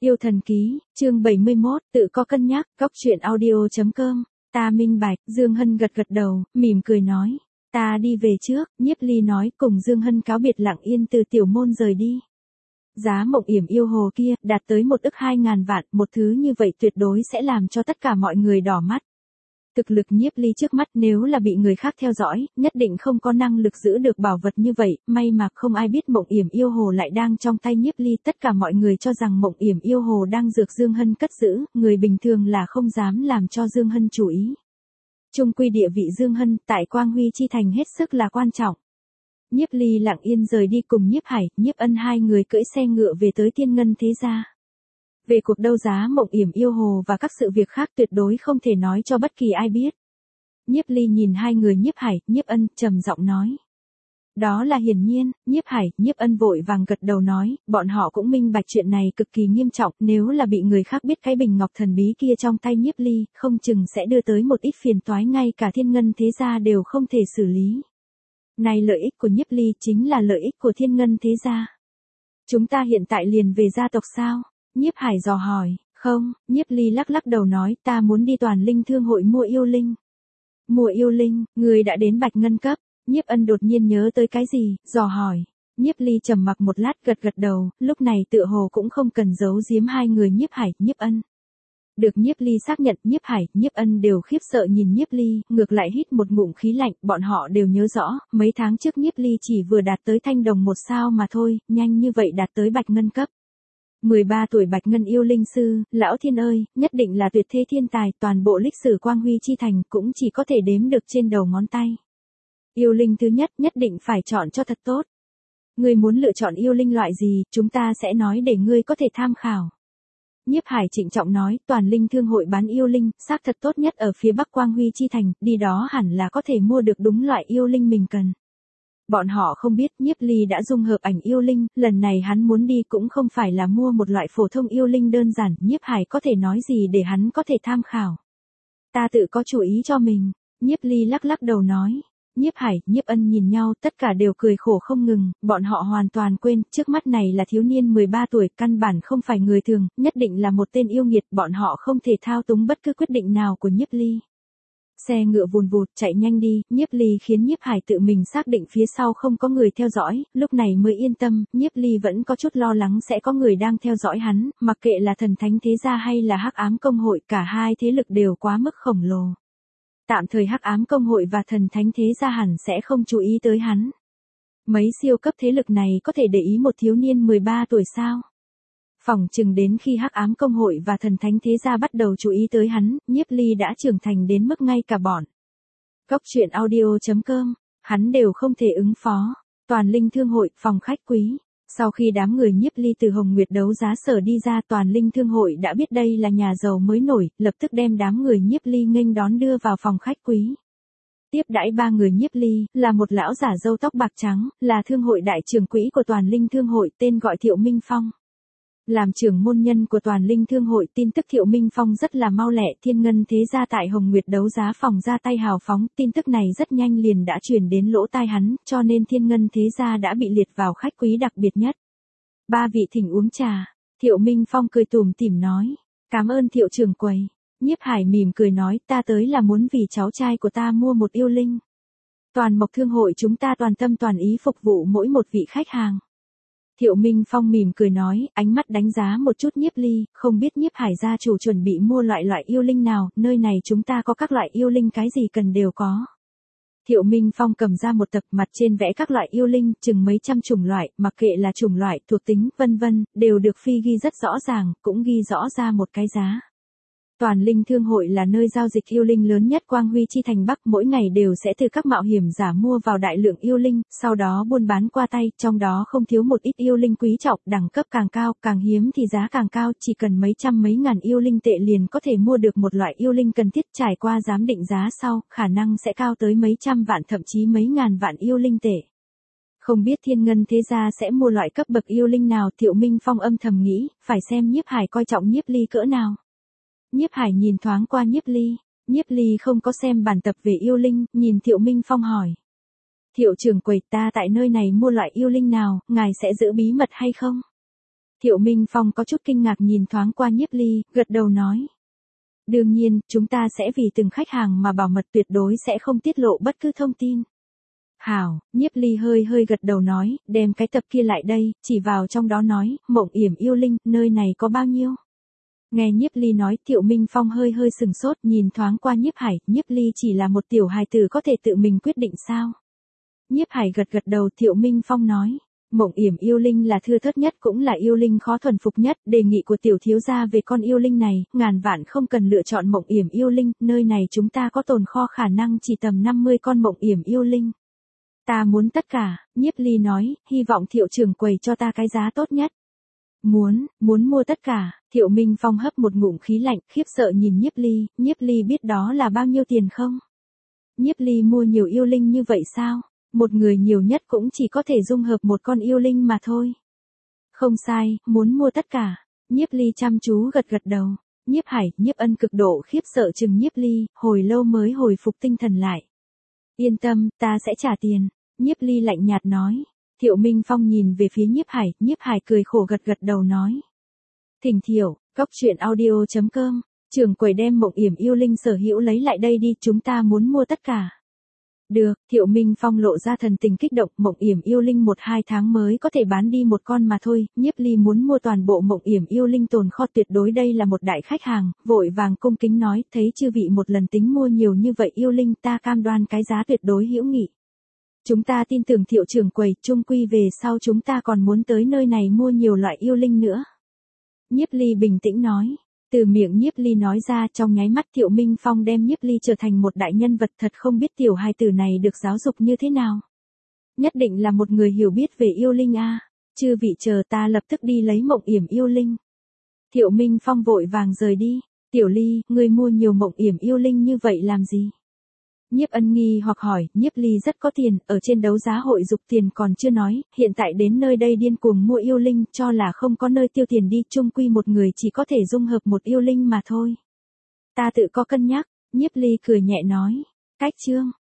Yêu thần ký, chương 71, tự có cân nhắc, góc truyện audio.com. Ta minh bạch, Dương Hân gật gật đầu, mỉm cười nói. Ta đi về trước, Nhiếp Ly nói cùng Dương Hân cáo biệt lặng yên từ tiểu môn rời đi. Giá mộng yểm yêu hồ kia, đạt tới 1.200.000 vạn, một thứ như vậy tuyệt đối sẽ làm cho tất cả mọi người đỏ mắt. Thực lực Nhiếp Ly trước mắt nếu là bị người khác theo dõi, nhất định không có năng lực giữ được bảo vật như vậy, may mà không ai biết mộng yểm yêu hồ lại đang trong tay Nhiếp Ly, tất cả mọi người cho rằng mộng yểm yêu hồ đang dược Dương Hân cất giữ, người bình thường là không dám làm cho Dương Hân chú ý. Chung quy địa vị Dương Hân tại Quang Huy Chi Thành hết sức là quan trọng. Nhiếp Ly lặng yên rời đi cùng Nhiếp Hải, Nhiếp Ân hai người cưỡi xe ngựa về tới Thiên Ngân thế gia. Về cuộc đấu giá mộng yểm yêu hồ và các sự việc khác tuyệt đối không thể nói cho bất kỳ ai biết. Nhiếp Ly nhìn hai người Nhiếp Hải, Nhiếp Ân, trầm giọng nói. Đó là hiển nhiên, Nhiếp Hải, Nhiếp Ân vội vàng gật đầu nói, bọn họ cũng minh bạch chuyện này cực kỳ nghiêm trọng, nếu là bị người khác biết cái bình ngọc thần bí kia trong tay Nhiếp Ly, không chừng sẽ đưa tới một ít phiền toái ngay cả Thiên Ngân thế gia đều không thể xử lý. Này lợi ích của Nhiếp Ly chính là lợi ích của Thiên Ngân thế gia. Chúng ta hiện tại liền về gia tộc sao? Nhiếp Hải dò hỏi, không, Nhiếp Ly lắc lắc đầu nói, ta muốn đi Toàn Linh Thương hội mua yêu linh. Mua yêu linh, người đã đến Bạch Ngân cấp. Nhiếp Ân đột nhiên nhớ tới cái gì, dò hỏi. Nhiếp Ly trầm mặc một lát gật gật đầu, lúc này tựa hồ cũng không cần giấu giếm hai người Nhiếp Hải, Nhiếp Ân. Được Nhiếp Ly xác nhận, Nhiếp Hải, Nhiếp Ân đều khiếp sợ nhìn Nhiếp Ly, ngược lại hít một ngụm khí lạnh, bọn họ đều nhớ rõ, mấy tháng trước Nhiếp Ly chỉ vừa đạt tới thanh đồng 1 sao mà thôi, nhanh như vậy đạt tới Bạch Ngân cấp. 13 tuổi Bạch Ngân yêu linh sư, lão thiên ơi, nhất định là tuyệt thế thiên tài, toàn bộ lịch sử Quang Huy Chi Thành cũng chỉ có thể đếm được trên đầu ngón tay. Yêu linh thứ nhất định phải chọn cho thật tốt. Ngươi muốn lựa chọn yêu linh loại gì, chúng ta sẽ nói để ngươi có thể tham khảo. Nhiếp Hải trịnh trọng nói, Toàn Linh Thương hội bán yêu linh, xác thật tốt nhất ở phía Bắc Quang Huy Chi Thành, đi đó hẳn là có thể mua được đúng loại yêu linh mình cần. Bọn họ không biết Nhiếp Ly đã dung hợp ảnh yêu linh, lần này hắn muốn đi cũng không phải là mua một loại phổ thông yêu linh đơn giản, Nhiếp Hải có thể nói gì để hắn có thể tham khảo. Ta tự có chủ ý cho mình, Nhiếp Ly lắc lắc đầu nói. Nhiếp Hải, Nhiếp Ân nhìn nhau, tất cả đều cười khổ không ngừng, bọn họ hoàn toàn quên, trước mắt này là thiếu niên 13 tuổi, căn bản không phải người thường, nhất định là một tên yêu nghiệt, bọn họ không thể thao túng bất cứ quyết định nào của Nhiếp Ly. Xe ngựa vùn vụt chạy nhanh đi, Nhiếp Ly khiến Nhiếp Hải tự mình xác định phía sau không có người theo dõi, lúc này mới yên tâm, Nhiếp Ly vẫn có chút lo lắng sẽ có người đang theo dõi hắn, mặc kệ là Thần Thánh thế gia hay là Hắc Ám công hội, cả hai thế lực đều quá mức khổng lồ. Tạm thời Hắc Ám công hội và Thần Thánh thế gia hẳn sẽ không chú ý tới hắn. Mấy siêu cấp thế lực này có thể để ý một thiếu niên 13 tuổi sao? Phỏng chừng đến khi Hắc Ám công hội và Thần Thánh thế gia bắt đầu chú ý tới hắn, Nhiếp Ly đã trưởng thành đến mức ngay cả bọn. Góc truyện audio.com, hắn đều không thể ứng phó. Toàn Linh Thương hội, phòng khách quý. Sau khi đám người Nhiếp Ly từ Hồng Nguyệt đấu giá sở đi ra, Toàn Linh Thương hội đã biết đây là nhà giàu mới nổi, lập tức đem đám người Nhiếp Ly nghênh đón đưa vào phòng khách quý. Tiếp đãi ba người Nhiếp Ly, là một lão giả râu tóc bạc trắng, là thương hội đại trưởng quỹ của Toàn Linh Thương hội, tên gọi Thiệu Minh Phong. Làm trưởng môn nhân của Toàn Linh Thương hội, tin tức Thiệu Minh Phong rất là mau lẹ, Thiên Ngân thế gia tại Hồng Nguyệt đấu giá phòng ra tay hào phóng, tin tức này rất nhanh liền đã truyền đến lỗ tai hắn, cho nên Thiên Ngân thế gia đã bị liệt vào khách quý đặc biệt nhất. Ba vị thỉnh uống trà, Thiệu Minh Phong cười tủm tỉm nói, cảm ơn Thiệu trưởng quầy. Nhiếp Hải mỉm cười nói, ta tới là muốn vì cháu trai của ta mua một yêu linh. Toàn Mộc Thương hội chúng ta toàn tâm toàn ý phục vụ mỗi một vị khách hàng. Thiệu Minh Phong mỉm cười nói, ánh mắt đánh giá một chút Nhiếp Ly, không biết Nhiếp Hải gia chủ chuẩn bị mua loại yêu linh nào, nơi này chúng ta có các loại yêu linh cái gì cần đều có. Thiệu Minh Phong cầm ra một tập, mặt trên vẽ các loại yêu linh, chừng mấy trăm chủng loại, mặc kệ là chủng loại, thuộc tính, vân vân, đều được phi ghi rất rõ ràng, cũng ghi rõ ra một cái giá. Toàn Linh Thương hội là nơi giao dịch yêu linh lớn nhất Quang Huy Chi Thành Bắc, mỗi ngày đều sẽ từ các mạo hiểm giả mua vào đại lượng yêu linh, sau đó buôn bán qua tay, trong đó không thiếu một ít yêu linh quý trọng, đẳng cấp càng cao, càng hiếm thì giá càng cao, chỉ cần mấy trăm mấy ngàn yêu linh tệ liền có thể mua được một loại yêu linh cần thiết, trải qua giám định giá sau, khả năng sẽ cao tới mấy trăm vạn thậm chí mấy ngàn vạn yêu linh tệ. Không biết Thiên Ngân thế gia sẽ mua loại cấp bậc yêu linh nào, Thiệu Minh Phong âm thầm nghĩ, phải xem Nhiếp Hải coi trọng Nhiếp Ly cỡ nào. Nhiếp Hải nhìn thoáng qua Nhiếp Ly không có xem bản tập về yêu linh, nhìn Thiệu Minh Phong hỏi. Thiệu trưởng quầy, ta tại nơi này mua loại yêu linh nào, ngài sẽ giữ bí mật hay không? Thiệu Minh Phong có chút kinh ngạc nhìn thoáng qua Nhiếp Ly, gật đầu nói. Đương nhiên, chúng ta sẽ vì từng khách hàng mà bảo mật, tuyệt đối sẽ không tiết lộ bất cứ thông tin. Hảo, Nhiếp Ly hơi hơi gật đầu nói, đem cái tập kia lại đây, chỉ vào trong đó nói, Mộng Yểm Yêu Linh, nơi này có bao nhiêu? Nghe Nhiếp Ly nói, Thiệu Minh Phong hơi hơi sừng sốt, nhìn thoáng qua Nhiếp Hải, Nhiếp Ly chỉ là một tiểu hài tử có thể tự mình quyết định sao? Nhiếp Hải gật gật đầu, Thiệu Minh Phong nói, Mộng Yểm Yêu Linh là thưa thớt nhất cũng là yêu linh khó thuần phục nhất, đề nghị của tiểu thiếu gia về con yêu linh này, ngàn vạn không cần lựa chọn Mộng Yểm Yêu Linh, nơi này chúng ta có tồn kho khả năng chỉ tầm 50 con Mộng Yểm Yêu Linh. Ta muốn tất cả, Nhiếp Ly nói, hy vọng Thiệu trưởng quầy cho ta cái giá tốt nhất. Muốn mua tất cả, Thiệu Minh Phong hấp một ngụm khí lạnh, khiếp sợ nhìn Nhiếp Ly biết đó là bao nhiêu tiền không? Nhiếp Ly mua nhiều yêu linh như vậy sao? Một người nhiều nhất cũng chỉ có thể dung hợp một con yêu linh mà thôi. Không sai, muốn mua tất cả. Nhiếp Ly chăm chú gật gật đầu. Nhiếp Hải, Nhiếp Ân cực độ khiếp sợ chừng Nhiếp Ly, hồi lâu mới hồi phục tinh thần lại. Yên tâm, ta sẽ trả tiền. Nhiếp Ly lạnh nhạt nói. Thiệu Minh Phong nhìn về phía Nhiếp Hải cười khổ gật gật đầu nói. Thỉnh Thiệu, coctruyện.audio.com, trưởng quầy đem Mộng Yểm Yêu Linh sở hữu lấy lại đây đi, chúng ta muốn mua tất cả. Được, Thiệu Minh Phong lộ ra thần tình kích động, Mộng Yểm Yêu Linh 1-2 tháng mới có thể bán đi một con mà thôi, Nhiếp Ly muốn mua toàn bộ Mộng Yểm Yêu Linh tồn kho, tuyệt đối đây là một đại khách hàng, vội vàng cung kính nói, thấy chư vị một lần tính mua nhiều như vậy yêu linh, ta cam đoan cái giá tuyệt đối hữu nghị. Chúng ta tin tưởng Thiệu trưởng quầy, chung quy về sau chúng ta còn muốn tới nơi này mua nhiều loại yêu linh nữa. Nhiếp Ly bình tĩnh nói. Từ miệng Nhiếp Ly nói ra, trong nháy mắt Thiệu Minh Phong đem Nhiếp Ly trở thành một đại nhân vật, thật không biết tiểu hài tử này được giáo dục như thế nào. Nhất định là một người hiểu biết về yêu linh a. Chư vị chờ ta lập tức đi lấy Mộng Yểm Yêu Linh. Thiệu Minh Phong vội vàng rời đi. Tiểu Ly, ngươi mua nhiều Mộng Yểm Yêu Linh như vậy làm gì? Nhiếp Ân nghi hoặc hỏi, Nhiếp Ly rất có tiền, ở trên đấu giá hội dục tiền còn chưa nói, hiện tại đến nơi đây điên cuồng mua yêu linh, cho là không có nơi tiêu tiền đi, chung quy một người chỉ có thể dung hợp một yêu linh mà thôi. Ta tự có cân nhắc, Nhiếp Ly cười nhẹ nói. Cách chương